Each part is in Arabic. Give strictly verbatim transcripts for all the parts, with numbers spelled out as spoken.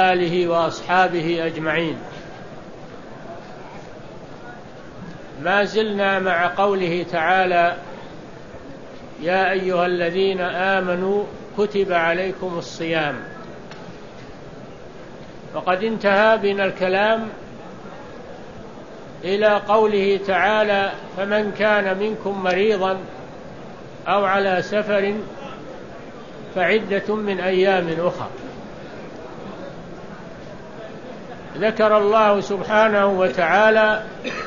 آله وأصحابه أجمعين. ما زلنا مع قوله تعالى: يا أيها الذين آمنوا كتب عليكم الصيام. وقد انتهى بنا الكلام إلى قوله تعالى: فمن كان منكم مريضا أو على سفر فعدة من أيام أخر. ذكر الله سبحانه وتعالى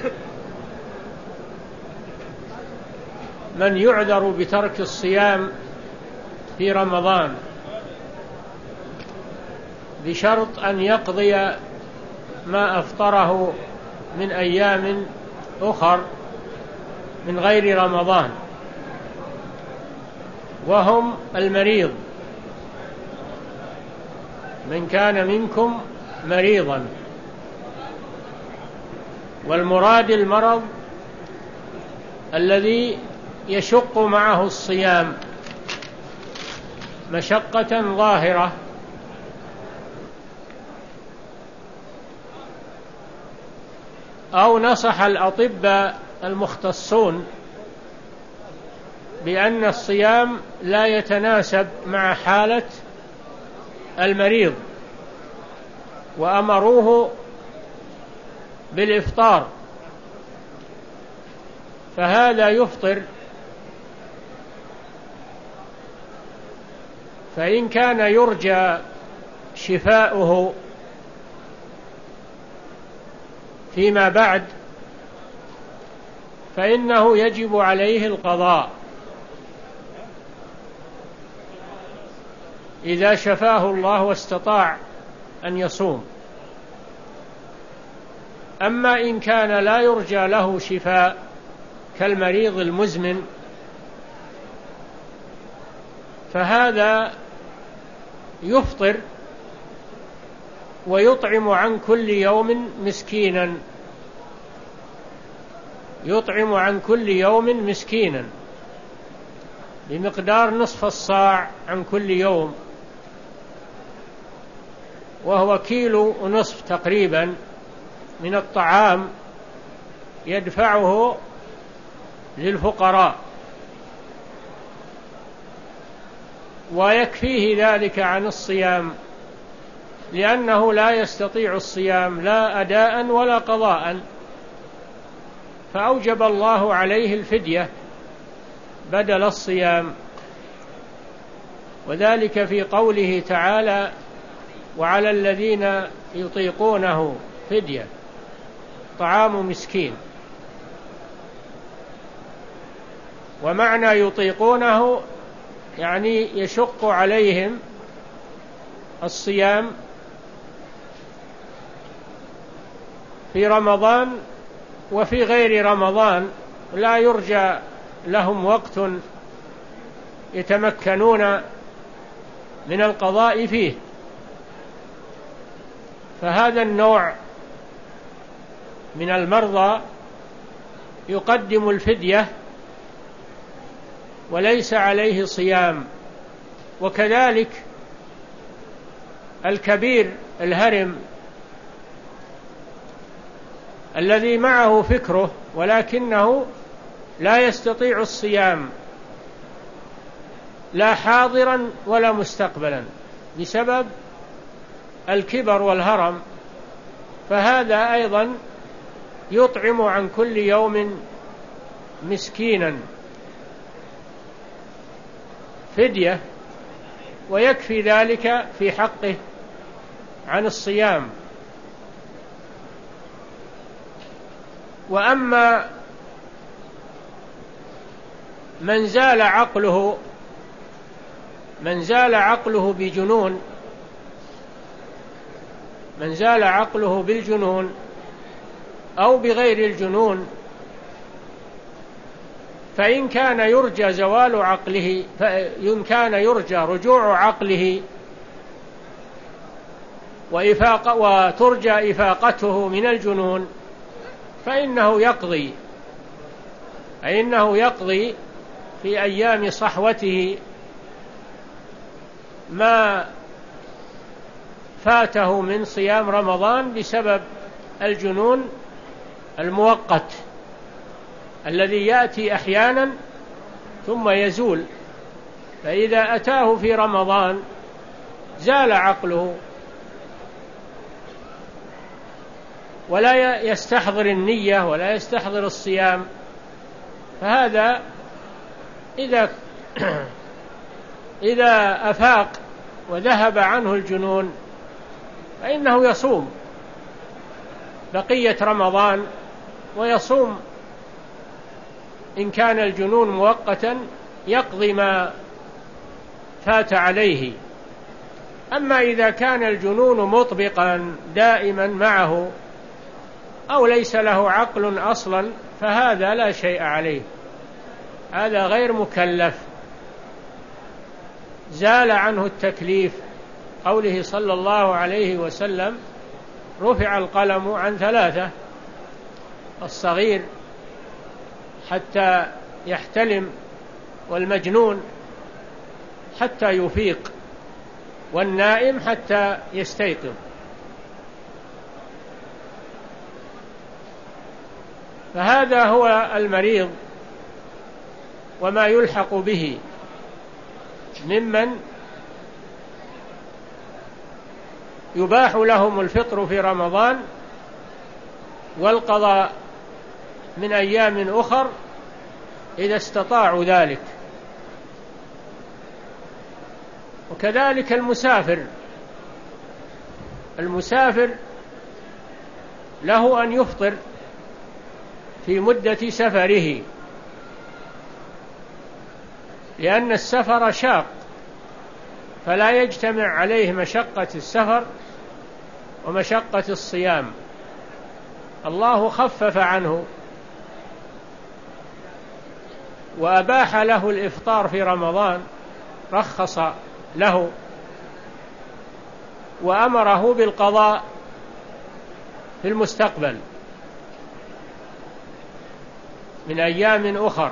من يعذر بترك الصيام في رمضان بشرط أن يقضي ما أفطره من أيام أخر من غير رمضان، وهم المريض. من كان منكم مريضا، والمراد المرض الذي يشق معه الصيام مشقة ظاهرة، أو نصح الأطباء المختصون بأن الصيام لا يتناسب مع حالة المريض وأمروه بالإفطار، فهذا يفطر. فإن كان يرجى شفاؤه فيما بعد فإنه يجب عليه القضاء إذا شفاه الله واستطاع أن يصوم. أما إن كان لا يرجى له شفاء كالمريض المزمن فهذا يفطر ويطعم عن كل يوم مسكينا يطعم عن كل يوم مسكينا بمقدار نصف الصاع عن كل يوم، وهو كيلو ونصف تقريبا من الطعام يدفعه للفقراء، ويكفيه ذلك عن الصيام، لأنه لا يستطيع الصيام لا أداء ولا قضاء، فأوجب الله عليه الفدية بدل الصيام. وذلك في قوله تعالى: وعلى الذين يطيقونه فدية طعام مسكين. ومعنى يطيقونه يعني يشق عليهم الصيام في رمضان وفي غير رمضان، لا يرجى لهم وقت يتمكنون من القضاء فيه، فهذا النوع من المرضى يقدم الفدية وليس عليه صيام. وكذلك الكبير الهرم الذي معه فكره ولكنه لا يستطيع الصيام لا حاضرا ولا مستقبلا بسبب الكبر والهرم، فهذا أيضا يطعم عن كل يوم مسكينا فدية، ويكفي ذلك في حقه عن الصيام. وأما من زال عقله من زال عقله بجنون من زال عقله بالجنون أو بغير الجنون، فإن كان يرجى زوال عقله فإن كان يرجى رجوع عقله وإفاق وترجى إفاقته من الجنون فإنه يقضي فإنه يقضي في أيام صحوته ما فاته من صيام رمضان بسبب الجنون المؤقت الذي يأتي أحيانا ثم يزول، فإذا أتاه في رمضان زال عقله ولا يستحضر النية ولا يستحضر الصيام، فهذا إذا إذا أفاق وذهب عنه الجنون فإنه يصوم بقية رمضان، ويصوم إن كان الجنون مؤقتا يقضي ما فات عليه. أما إذا كان الجنون مطبقا دائما معه أو ليس له عقل أصلا فهذا لا شيء عليه، هذا غير مكلف، زال عنه التكليف. قوله صلى الله عليه وسلم: رفع القلم عن ثلاثة: الصغير حتى يحتلم، والمجنون حتى يفيق، والنائم حتى يستيقظ. فهذا هو المريض وما يلحق به ممن يباح لهم الفطر في رمضان والقضاء من أيام أخر إذا استطاعوا ذلك. وكذلك المسافر المسافر له أن يفطر في مدة سفره، لأن السفر شاق، فلا يجتمع عليه مشقة السفر ومشقة الصيام. الله خفف عنه وأباح له الإفطار في رمضان، رخص له وأمره بالقضاء في المستقبل من أيام أخر.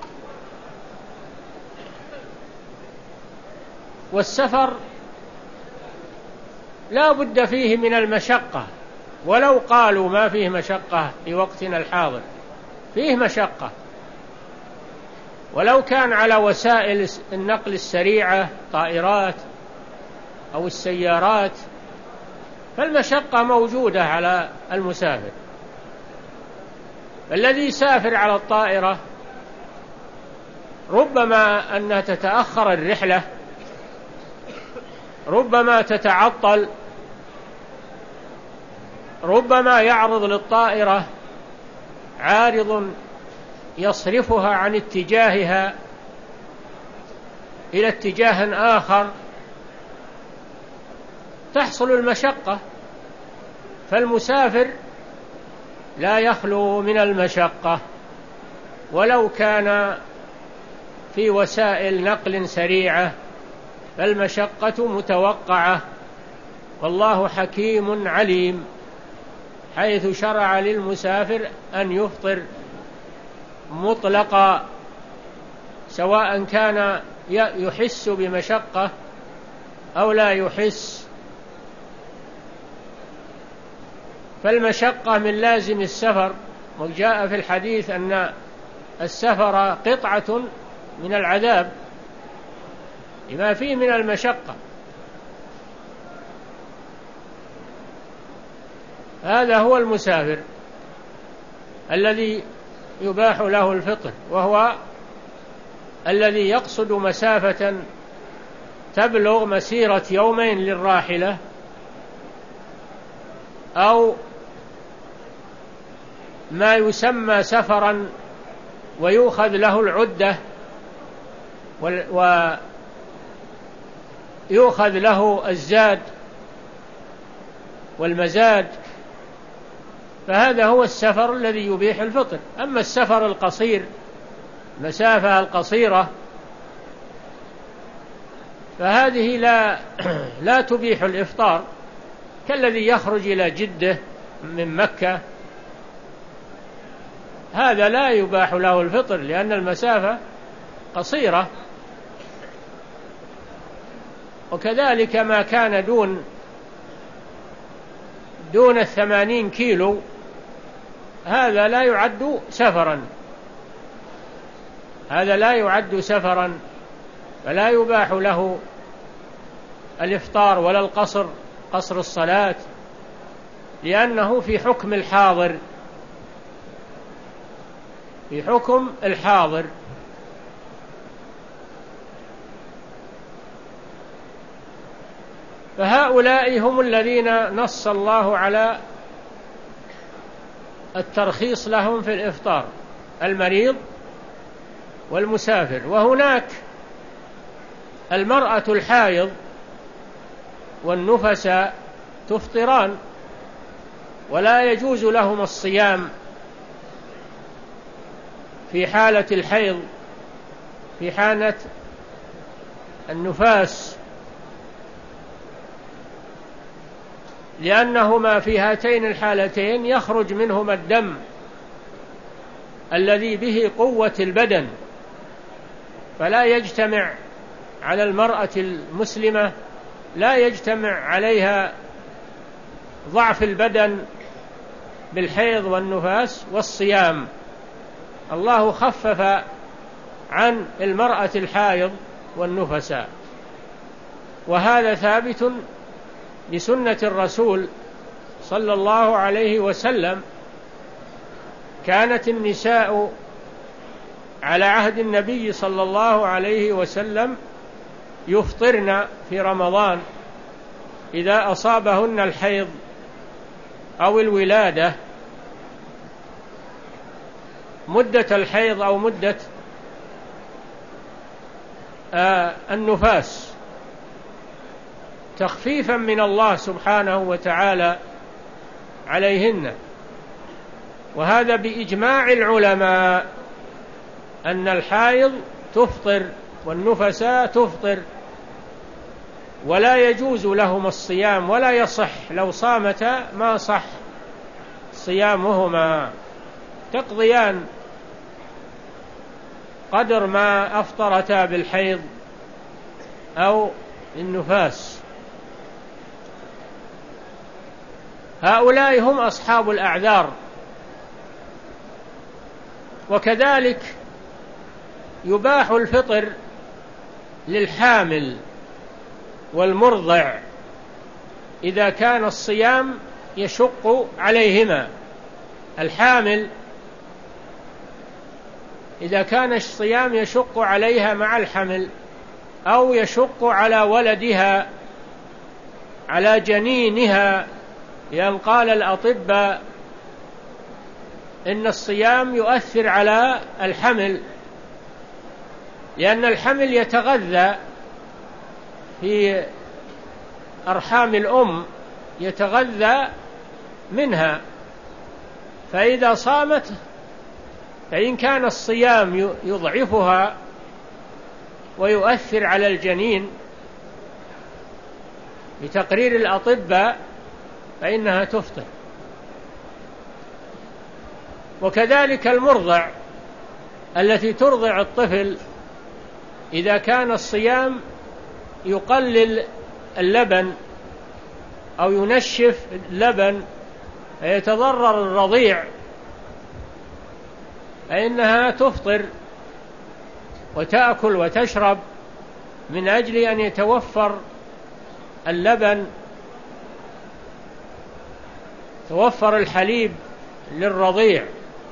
والسفر لا بد فيه من المشقة، ولو قالوا ما فيه مشقة في وقتنا الحاضر، فيه مشقة، ولو كان على وسائل النقل السريعة، طائرات أو السيارات، فالمشقة موجودة على المسافر. الذي يسافر على الطائرة ربما أنها تتأخر الرحلة، ربما تتعطل، ربما يعرض للطائرة عارض يصرفها عن اتجاهها إلى اتجاه آخر، تحصل المشقة. فالمسافر لا يخلو من المشقة ولو كان في وسائل نقل سريعة، فالمشقة متوقعة. والله حكيم عليم، حيث شرع للمسافر أن يفطر مطلقا، سواء كان يحس بمشقة أو لا يحس. فالمشقة من لازم السفر، وجاء في الحديث أن السفر قطعة من العذاب لما فيه من المشقة. هذا هو المسافر الذي يباح له الفطر، وهو الذي يقصد مسافة تبلغ مسيرة يومين للراحلة، أو ما يسمى سفرا ويؤخذ له العدة ويؤخذ له الزاد والمزاد، فهذا هو السفر الذي يبيح الفطر. أما السفر القصير، المسافة القصيرة، فهذه لا لا تبيح الإفطار، كالذي يخرج إلى جدة من مكة، هذا لا يباح له الفطر لأن المسافة قصيرة. وكذلك ما كان دون دون الثمانين كيلو هذا لا يعد سفرا، هذا لا يعد سفرا، فلا يباح له الإفطار ولا القصر، قصر الصلاة، لأنه في حكم الحاضر، في حكم الحاضر. فهؤلاء هم الذين نص الله على الترخيص لهم في الإفطار: المريض والمسافر. وهناك المرأة الحائض والنفساء تفطران ولا يجوز لهم الصيام في حالة الحيض، في حالة النفاس، لأنهما في هاتين الحالتين يخرج منهما الدم الذي به قوة البدن، فلا يجتمع على المرأة المسلمة، لا يجتمع عليها ضعف البدن بالحيض والنفاس والصيام. الله خفف عن المرأة الحائض والنفساء، وهذا ثابت بسنة الرسول صلى الله عليه وسلم. كانت النساء على عهد النبي صلى الله عليه وسلم يفطرن في رمضان إذا أصابهن الحيض أو الولادة، مدة الحيض أو مدة آه النفاس، تخفيفا من الله سبحانه وتعالى عليهن. وهذا بإجماع العلماء أن الحائض تفطر والنفساء تفطر، ولا يجوز لهم الصيام، ولا يصح لو صامتا ما صح صيامهما، تقضيان قدر ما أفطرتا بالحيض أو النفاس. هؤلاء هم أصحاب الأعذار. وكذلك يباح الفطر للحامل والمرضع إذا كان الصيام يشق عليهما. الحامل إذا كان الصيام يشق عليها مع الحمل، أو يشق على ولدها، على جنينها، لأن قال الأطباء إن الصيام يؤثر على الحمل، لأن الحمل يتغذى في أرحام الأم، يتغذى منها، فإذا صامت فإن كان الصيام يضعفها ويؤثر على الجنين بتقرير الأطباء فإنها تفطر. وكذلك المرضع التي ترضع الطفل إذا كان الصيام يقلل اللبن أو ينشف اللبن فيتضرر الرضيع فإنها تفطر وتأكل وتشرب من أجل أن يتوفر اللبن، توفر الحليب للرضيع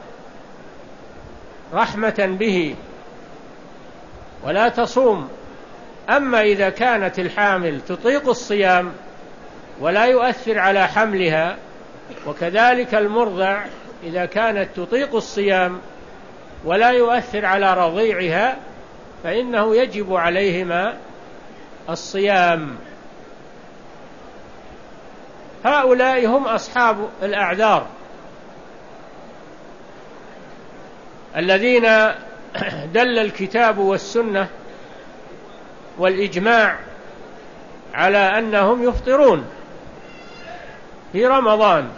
رحمة به، ولا تصوم. أما إذا كانت الحامل تطيق الصيام ولا يؤثر على حملها، وكذلك المرضع إذا كانت تطيق الصيام ولا يؤثر على رضيعها، فإنه يجب عليهما الصيام. هؤلاء هم أصحاب الأعذار الذين دل الكتاب والسنة والإجماع على أنهم يفطرون في رمضان.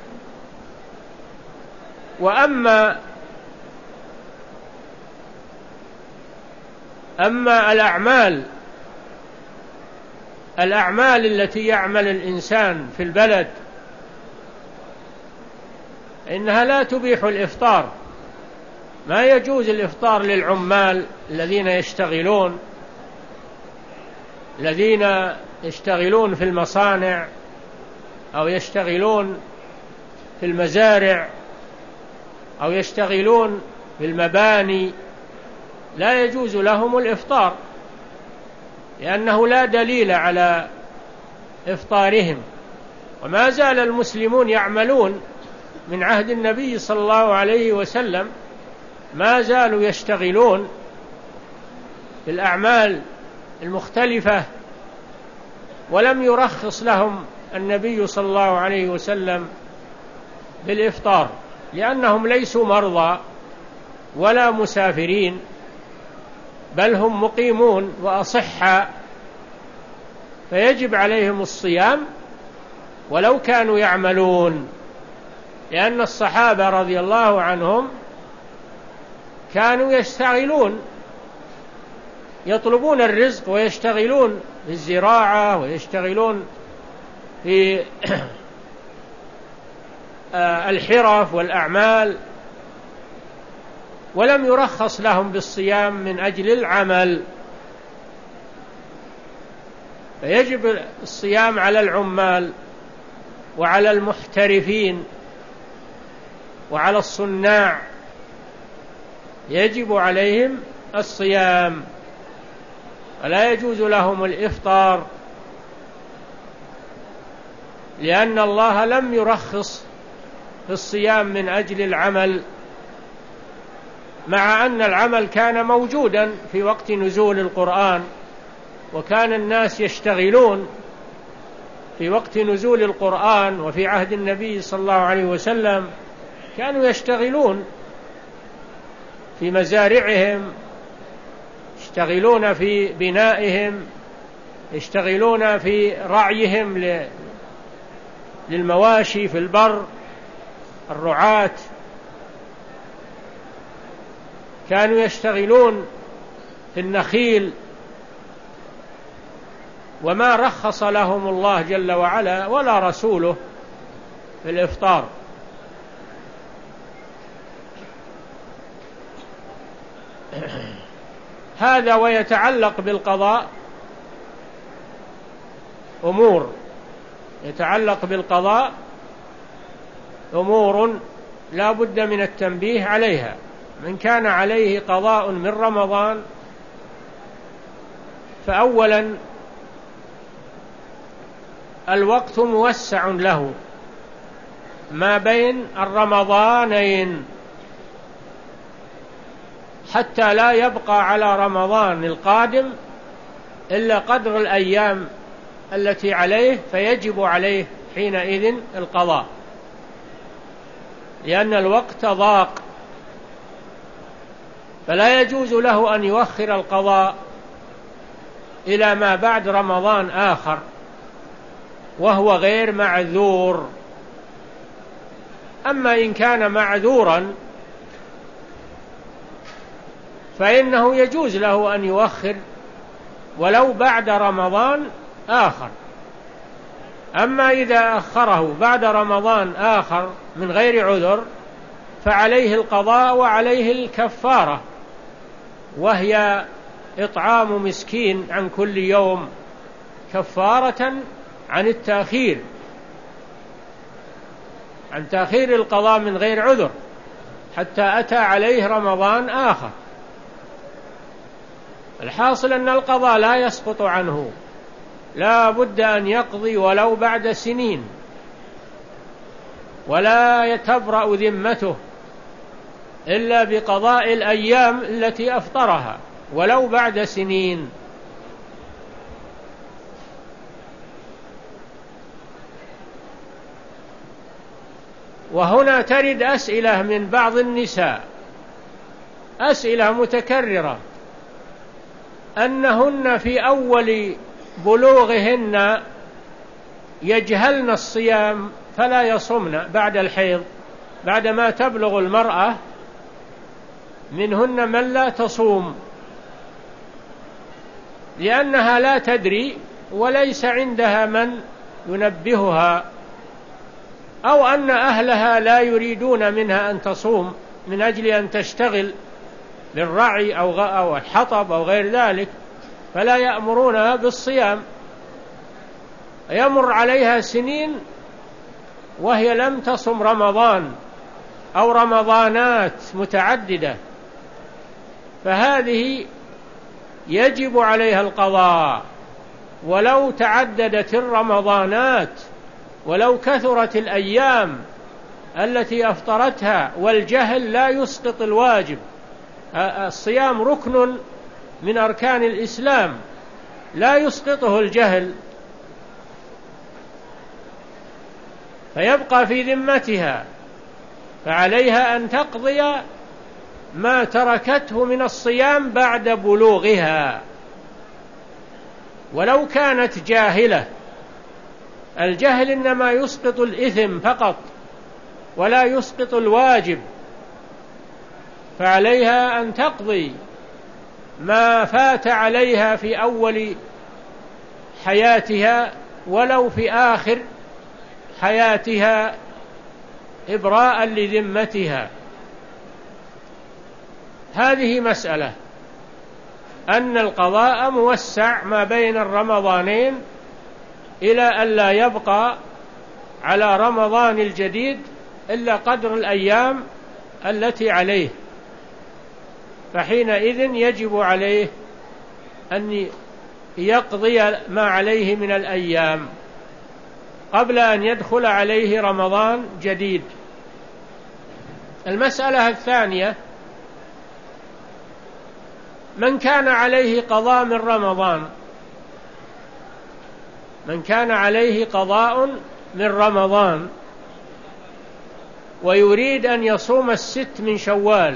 وأما أما الأعمال الأعمال التي يعمل الإنسان في البلد إنها لا تبيح الإفطار. ما يجوز الإفطار للعمال الذين يشتغلون الذين يشتغلون في المصانع أو يشتغلون في المزارع أو يشتغلون في المباني، لا يجوز لهم الإفطار، لأنه لا دليل على إفطارهم. وما زال المسلمون يعملون من عهد النبي صلى الله عليه وسلم، ما زالوا يشتغلون في الأعمال المختلفة، ولم يرخص لهم النبي صلى الله عليه وسلم بالإفطار، لأنهم ليسوا مرضى ولا مسافرين، بل هم مقيمون وأصحاء، فيجب عليهم الصيام ولو كانوا يعملون. لأن الصحابة رضي الله عنهم كانوا يشتغلون، يطلبون الرزق ويشتغلون في الزراعة ويشتغلون في الحرف والأعمال، ولم يرخص لهم بالصيام من أجل العمل. فيجب الصيام على العمال وعلى المحترفين وعلى الصناع، يجب عليهم الصيام، ولا يجوز لهم الإفطار، لأن الله لم يرخص في الصيام من أجل العمل، مع أن العمل كان موجودا في وقت نزول القرآن، وكان الناس يشتغلون في وقت نزول القرآن، وفي عهد النبي صلى الله عليه وسلم كانوا يشتغلون في مزارعهم، يشتغلون في بنائهم، يشتغلون في رعيهم للمواشي في البر، الرعاة كانوا يشتغلون في النخيل، وما رخص لهم الله جل وعلا ولا رسوله في الإفطار. هذا ويتعلق بالقضاء أمور يتعلق بالقضاء أمور لا بد من التنبيه عليها. من كان عليه قضاء من رمضان، فأولا الوقت موسع له ما بين الرمضانين، حتى لا يبقى على رمضان القادم إلا قدر الأيام التي عليه، فيجب عليه حينئذ القضاء، لأن الوقت ضاق، فلا يجوز له أن يؤخر القضاء إلى ما بعد رمضان آخر وهو غير معذور. أما إن كان معذورا فإنه يجوز له أن يؤخر ولو بعد رمضان آخر. أما إذا أخره بعد رمضان آخر من غير عذر فعليه القضاء وعليه الكفارة، وهي إطعام مسكين عن كل يوم، كفارة عن التأخير عن تأخير القضاء من غير عذر حتى أتى عليه رمضان آخر. الحاصل أن القضاء لا يسقط عنه، لا بد أن يقضي ولو بعد سنين، ولا يتبرأ ذمته إلا بقضاء الأيام التي أفطرها ولو بعد سنين. وهنا ترد أسئلة من بعض النساء، أسئلة متكررة، أنهن في أول بلوغهن يجهلن الصيام فلا يصمن بعد الحيض، بعدما تبلغ المرأة منهن من لا تصوم لأنها لا تدري وليس عندها من ينبهها أو أن أهلها لا يريدون منها أن تصوم من أجل أن تشتغل بالرعي أو الحطب أو غير ذلك، فلا يأمرونها بالصيام، يمر عليها سنين وهي لم تصم رمضان أو رمضانات متعددة، فهذه يجب عليها القضاء ولو تعددت الرمضانات، ولو كثرت الأيام التي أفطرتها، والجهل لا يسقط الواجب. الصيام ركن من أركان الإسلام لا يسقطه الجهل، فيبقى في ذمتها، فعليها أن تقضي ما تركته من الصيام بعد بلوغها ولو كانت جاهلة. الجهل إنما يسقط الإثم فقط ولا يسقط الواجب، فعليها أن تقضي ما فات عليها في أول حياتها ولو في آخر حياتها إبراء لذمتها. هذه مسألة أن القضاء موسع ما بين الرمضانين إلى أن لا يبقى على رمضان الجديد إلا قدر الأيام التي عليه، فحينئذ يجب عليه أن يقضي ما عليه من الأيام قبل أن يدخل عليه رمضان جديد. المسألة الثانية: من كان عليه قضاء من رمضان، من كان عليه قضاء من رمضان ويريد أن يصوم الست من شوال،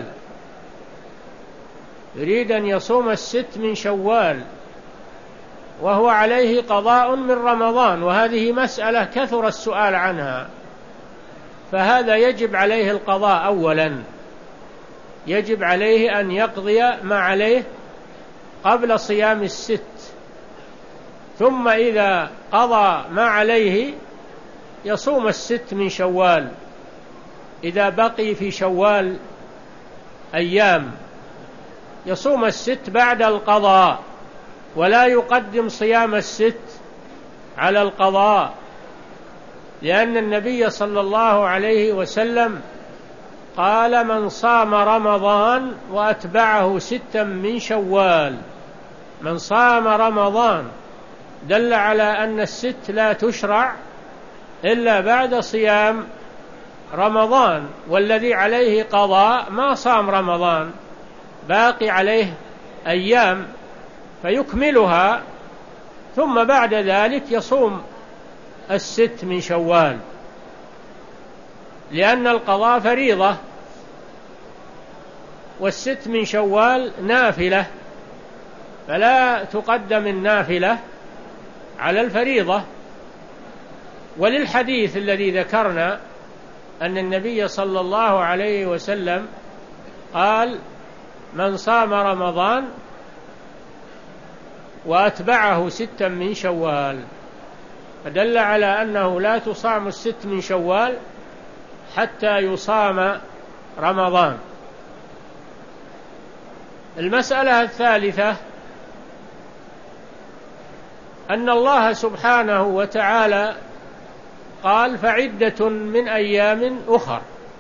يريد أن يصوم الست من شوال وهو عليه قضاء من رمضان، وهذه مسألة كثر السؤال عنها، فهذا يجب عليه القضاء أولا، يجب عليه أن يقضي ما عليه قبل صيام الست، ثم إذا قضى ما عليه يصوم الست من شوال إذا بقي في شوال أيام، يصوم الست بعد القضاء ولا يقدم صيام الست على القضاء، لأن النبي صلى الله عليه وسلم قال: من صام رمضان وأتبعه ستا من شوال. من صام رمضان دل على أن الست لا تشرع إلا بعد صيام رمضان، والذي عليه قضاء ما صام رمضان، باقي عليه أيام فيكملها، ثم بعد ذلك يصوم الست من شوال، لأن القضاء فريضة والست من شوال نافلة، فلا تقدم النافلة على الفريضة. وللحديث الذي ذكرنا أن النبي صلى الله عليه وسلم قال: من صام رمضان وأتبعه ستا من شوال، فدل على أنه لا تصام الست من شوال حتى يصام رمضان. المسألة الثالثة: أن الله سبحانه وتعالى قال: فعدة من أيام أخر،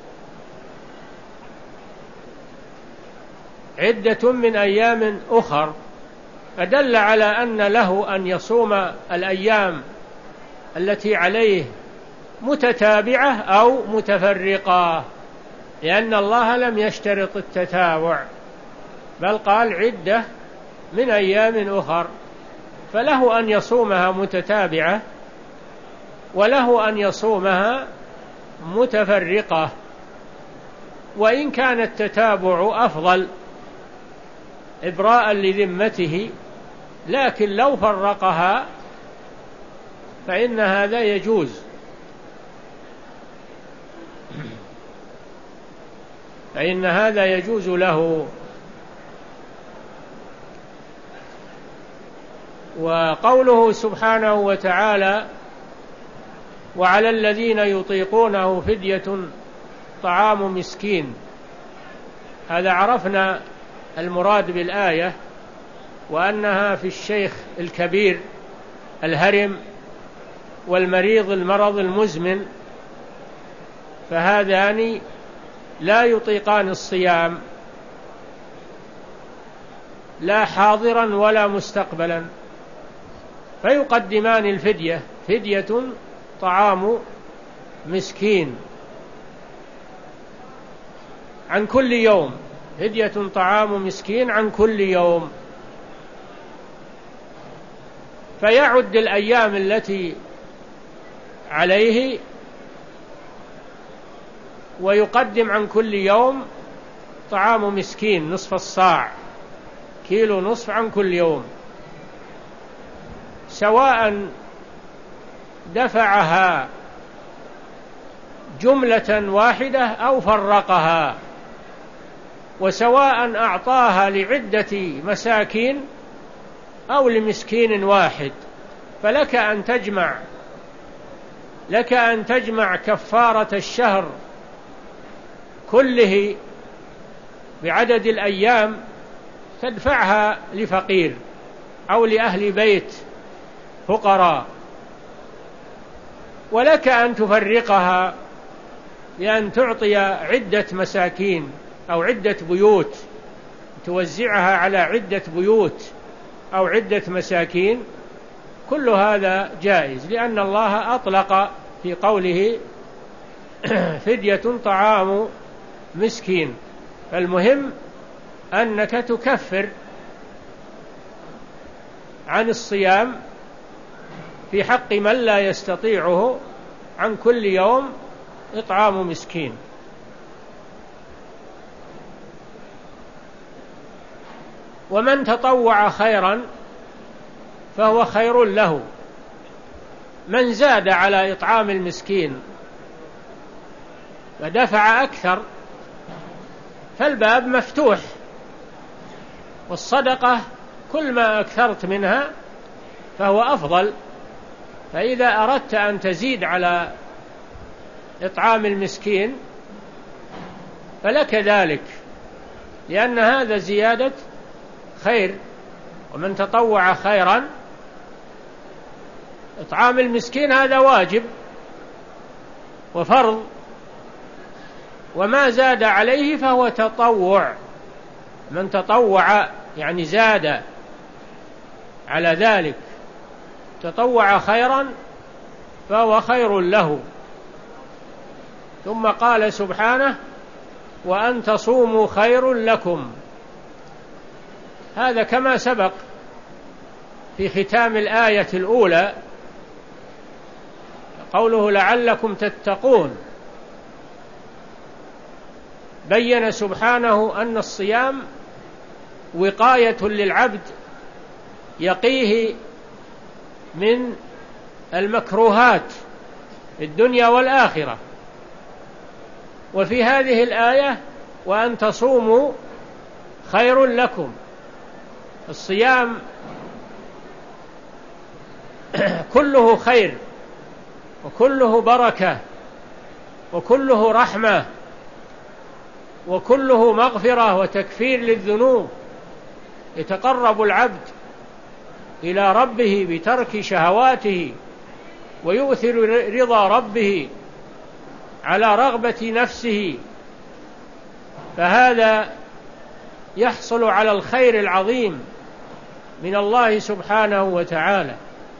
عدة من أيام أخر، فدل على أن له أن يصوم الأيام التي عليه متتابعة أو متفرقة، لأن الله لم يشترط التتابع، بل قال عدة من أيام أخر، فله أن يصومها متتابعة وله أن يصومها متفرقة، وإن كان التتابع أفضل إبراء لذمته، لكن لو فرقها فإن هذا يجوز، فإن هذا يجوز له. وقوله سبحانه وتعالى: وعلى الذين يطيقونه فدية طعام مسكين. هذا عرفنا المراد بالآية، وأنها في الشيخ الكبير الهرم والمريض المرض المزمن، فهذان لا يطيقان الصيام لا حاضرا ولا مستقبلا، فيقدمان الفدية، فدية طعام مسكين عن كل يوم، فدية طعام مسكين عن كل يوم. فيعد الأيام التي عليه ويقدم عن كل يوم طعام مسكين نصف الصاع، كيلو نصف عن كل يوم، سواء دفعها جملة واحدة أو فرقها، وسواء أعطاها لعدة مساكين أو لمسكين واحد. فلك أن تجمع لك أن تجمع كفارة الشهر كله بعدد الأيام تدفعها لفقير أو لأهل بيت فقراء، ولك أن تفرقها بأن تعطي عدة مساكين أو عدة بيوت، توزعها على عدة بيوت أو عدة مساكين. كل هذا جائز، لأن الله أطلق في قوله فدية طعام مسكين. فالمهم أنك تكفر عن الصيام في حق من لا يستطيعه عن كل يوم إطعام مسكين. ومن تطوع خيرا فهو خير له. من زاد على إطعام المسكين ودفع أكثر فالباب مفتوح، والصدقة كل ما أكثرت منها فهو أفضل. فإذا أردت أن تزيد على إطعام المسكين فلك ذلك، لأن هذا زيادة خير. ومن تطوع خيرا، إطعام المسكين هذا واجب وفرض، وما زاد عليه فهو تطوع. من تطوع يعني زاد على ذلك، تطوع خيرا فهو خير له. ثم قال سبحانه وأن تصوموا خير لكم. هذا كما سبق في ختام الآية الأولى قوله لعلكم تتقون. بين سبحانه أن الصيام وقاية للعبد يقيه من المكروهات في الدنيا والآخرة. وفي هذه الآية وأن تصوموا خير لكم. الصيام كله خير وكله بركة وكله رحمة وكله مغفرة وتكفير للذنوب. يتقرب العبد إلى ربه بترك شهواته ويؤثر رضا ربه على رغبة نفسه، فهذا يحصل على الخير العظيم من الله سبحانه وتعالى.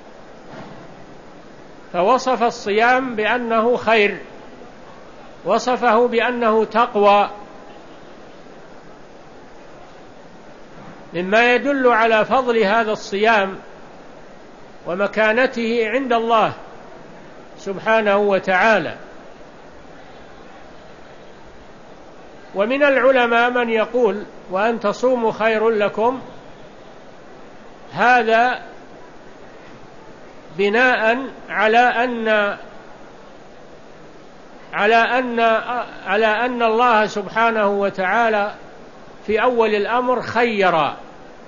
فوصف الصيام بأنه خير، وصفه بأنه تقوى، مما يدل على فضل هذا الصيام ومكانته عند الله سبحانه وتعالى. ومن العلماء من يقول وأن تصوموا خير لكم، هذا بناء على أن على أن على أن الله سبحانه وتعالى في أول الأمر خير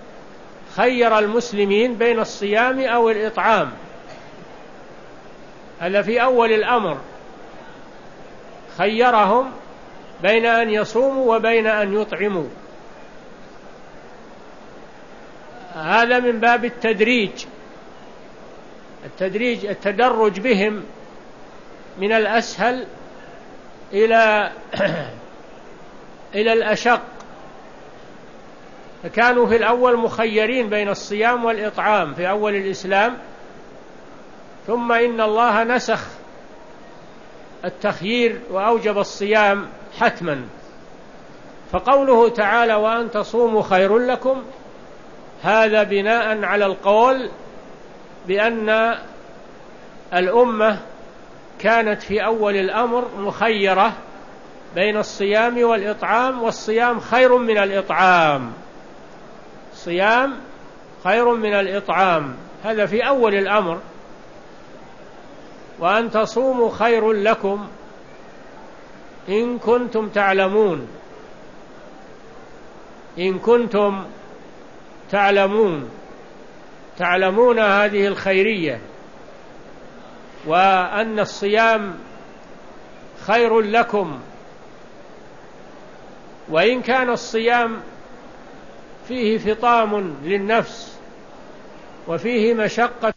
خير المسلمين بين الصيام أو الإطعام، هذا في أول الأمر، خيرهم بين أن يصوموا وبين أن يطعموا. هذا من باب التدريج، التدريج التدرج بهم من الأسهل إلى إلى الأشق. فكانوا في الأول مخيرين بين الصيام والإطعام في أول الإسلام، ثم إن الله نسخ التخيير وأوجب الصيام حتما. فقوله تعالى وأن تصوموا خير لكم، هذا بناء على القول بأن الأمة كانت في أول الأمر مخيرة بين الصيام والإطعام، والصيام خير من الإطعام، صيام خير من الإطعام، هذا في أول الأمر. وأن تصوموا خير لكم إن كنتم تعلمون، إن كنتم تعلمون، تعلمون هذه الخيرية، وأن الصيام خير لكم. وإن كان الصيام فيه فطام للنفس وفيه مشقة